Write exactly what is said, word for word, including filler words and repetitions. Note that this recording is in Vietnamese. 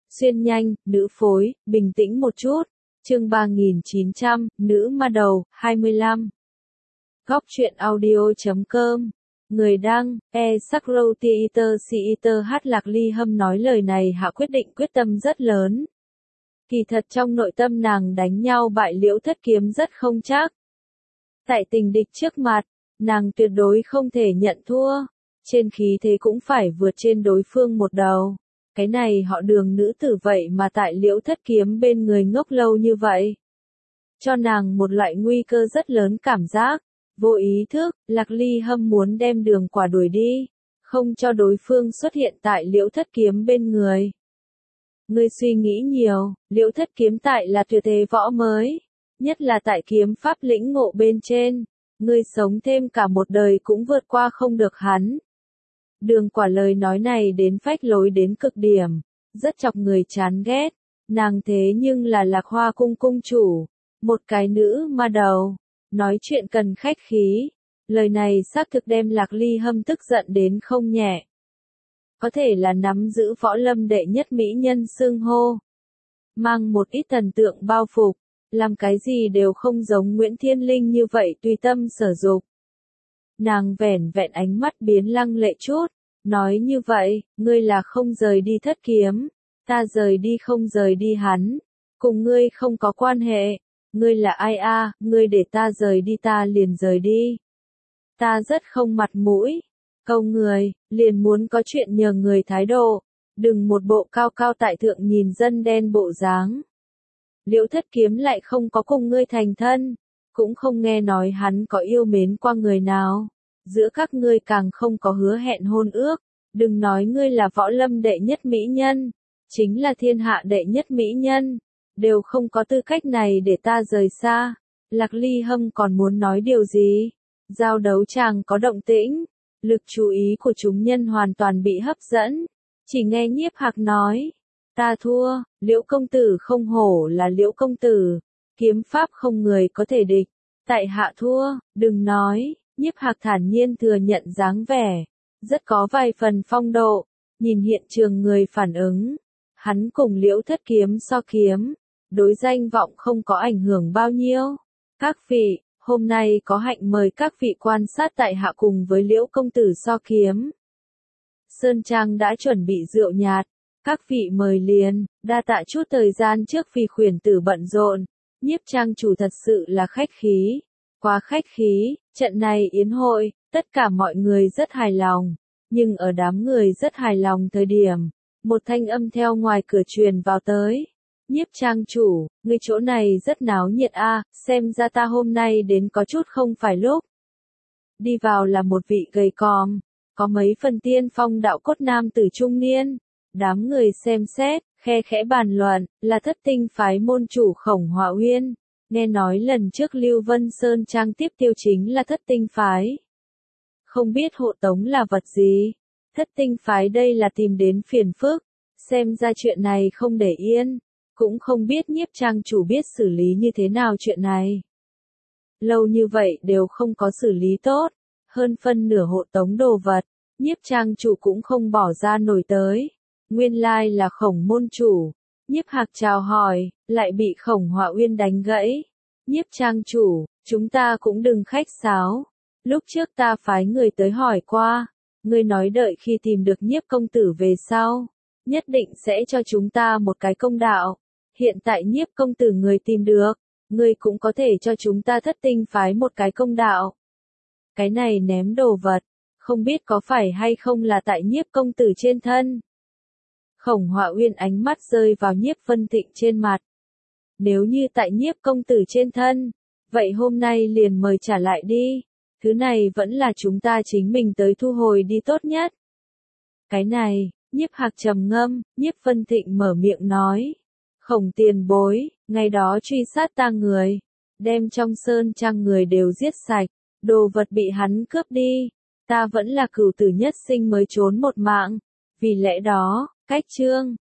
Xuyên nhanh, nữ phối, bình tĩnh một chút. Chương ba nghìn chín trăm, nữ ma đầu, hai mươi lăm. Góc truyện audio chấm com. Người đăng, e Sakro Theater Theater hát Lạc Ly Hâm nói lời này hạ quyết định quyết tâm rất lớn. Kỳ thật trong nội tâm nàng đánh nhau bại Liễu Thất Kiếm rất không chắc. Tại tình địch trước mặt, nàng tuyệt đối không thể nhận thua. Trên khí thế cũng phải vượt trên đối phương một đầu. Cái này họ Đường nữ tử vậy mà tại Liễu Thất Kiếm bên người ngốc lâu như vậy. Cho nàng một loại nguy cơ rất lớn cảm giác. Vô ý thức, Lạc Ly Hâm muốn đem Đường Quả đuổi đi, không cho đối phương xuất hiện tại Liễu Thất Kiếm bên người. Ngươi suy nghĩ nhiều, Liễu Thất Kiếm tại là tuyệt thế võ mới, nhất là tại kiếm pháp lĩnh ngộ bên trên, ngươi sống thêm cả một đời cũng vượt qua không được hắn. Đường Quả lời nói này đến phách lối đến cực điểm, rất chọc người chán ghét, nàng thế nhưng là Lạc Hoa cung cung chủ, một cái nữ ma đầu, nói chuyện cần khách khí, lời này xác thực đem Lạc Ly Hâm tức giận đến không nhẹ. Có thể là nắm giữ võ lâm đệ nhất mỹ nhân xưng hô, mang một ít thần tượng bao phục, làm cái gì đều không giống Nguyễn Thiên Linh như vậy tùy tâm sở dục. Nàng vẻn vẹn ánh mắt biến lăng lệ chút, nói như vậy, ngươi là không rời đi Thất Kiếm, ta rời đi không rời đi hắn, cùng ngươi không có quan hệ, ngươi là ai a, à, ngươi để ta rời đi ta liền rời đi. Ta rất không mặt mũi, câu người, liền muốn có chuyện nhờ người thái độ, đừng một bộ cao cao tại thượng nhìn dân đen bộ dáng. Liễu Thất Kiếm lại không có cùng ngươi thành thân, cũng không nghe nói hắn có yêu mến qua người nào. Giữa các ngươi càng không có hứa hẹn hôn ước, đừng nói ngươi là võ lâm đệ nhất mỹ nhân, chính là thiên hạ đệ nhất mỹ nhân, đều không có tư cách này để ta rời xa. Lạc Ly Hâm còn muốn nói điều gì? Giao đấu chàng có động tĩnh, lực chú ý của chúng nhân hoàn toàn bị hấp dẫn, chỉ nghe Nhiếp Hạc nói, ta thua, Liễu công tử không hổ là Liễu công tử, kiếm pháp không người có thể địch, tại hạ thua, đừng nói. Nhiếp Hạc thản nhiên thừa nhận dáng vẻ, rất có vài phần phong độ, nhìn hiện trường người phản ứng, hắn cùng Liễu Thất Kiếm so kiếm, đối danh vọng không có ảnh hưởng bao nhiêu. Các vị, hôm nay có hạnh mời các vị quan sát tại hạ cùng với Liễu công tử so kiếm. Sơn Trang đã chuẩn bị rượu nhạt, các vị mời liền, đa tạ chút thời gian trước vì khuyển tử bận rộn, Nhiếp trang chủ thật sự là khách khí. Quá khách khí, trận này yến hội, tất cả mọi người rất hài lòng, nhưng ở đám người rất hài lòng thời điểm, một thanh âm theo ngoài cửa truyền vào tới. Nhiếp trang chủ, người chỗ này rất náo nhiệt a, à, xem ra ta hôm nay đến có chút không phải lúc. Đi vào là một vị gầy còm, có mấy phần tiên phong đạo cốt nam tử trung niên, đám người xem xét, khe khẽ bàn luận, là Thất Tinh phái môn chủ Khổng Hỏa Uyên. Nghe nói lần trước Lưu Vân Sơn Trang tiếp tiêu chính là Thất Tinh phái. Không biết hộ tống là vật gì? Thất Tinh phái đây là tìm đến phiền phức, xem ra chuyện này không để yên, cũng không biết Nhiếp trang chủ biết xử lý như thế nào chuyện này. Lâu như vậy đều không có xử lý tốt, hơn phân nửa hộ tống đồ vật, Nhiếp trang chủ cũng không bỏ ra nổi tới. Nguyên lai là Khổng môn chủ. Nhiếp Hạc chào hỏi, lại bị Khổng Hỏa Uyên đánh gãy. Nhiếp trang chủ, chúng ta cũng đừng khách sáo. Lúc trước ta phái người tới hỏi qua, ngươi nói đợi khi tìm được Nhiếp công tử về sau, nhất định sẽ cho chúng ta một cái công đạo. Hiện tại Nhiếp công tử người tìm được, ngươi cũng có thể cho chúng ta Thất Tinh phái một cái công đạo. Cái này ném đồ vật, không biết có phải hay không là tại Nhiếp công tử trên thân. Khổng Hỏa Uyên ánh mắt rơi vào Nhiếp Vân Thịnh trên mặt. Nếu như tại Nhiếp công tử trên thân, vậy hôm nay liền mời trả lại đi, thứ này vẫn là chúng ta chính mình tới thu hồi đi tốt nhất. Cái này, Nhiếp Hạc trầm ngâm, Nhiếp Vân Thịnh mở miệng nói, Khổng tiền bối, ngày đó truy sát ta người, đem trong sơn trang người đều giết sạch, đồ vật bị hắn cướp đi, ta vẫn là cửu tử nhất sinh mới trốn một mạng, vì lẽ đó, cách trương,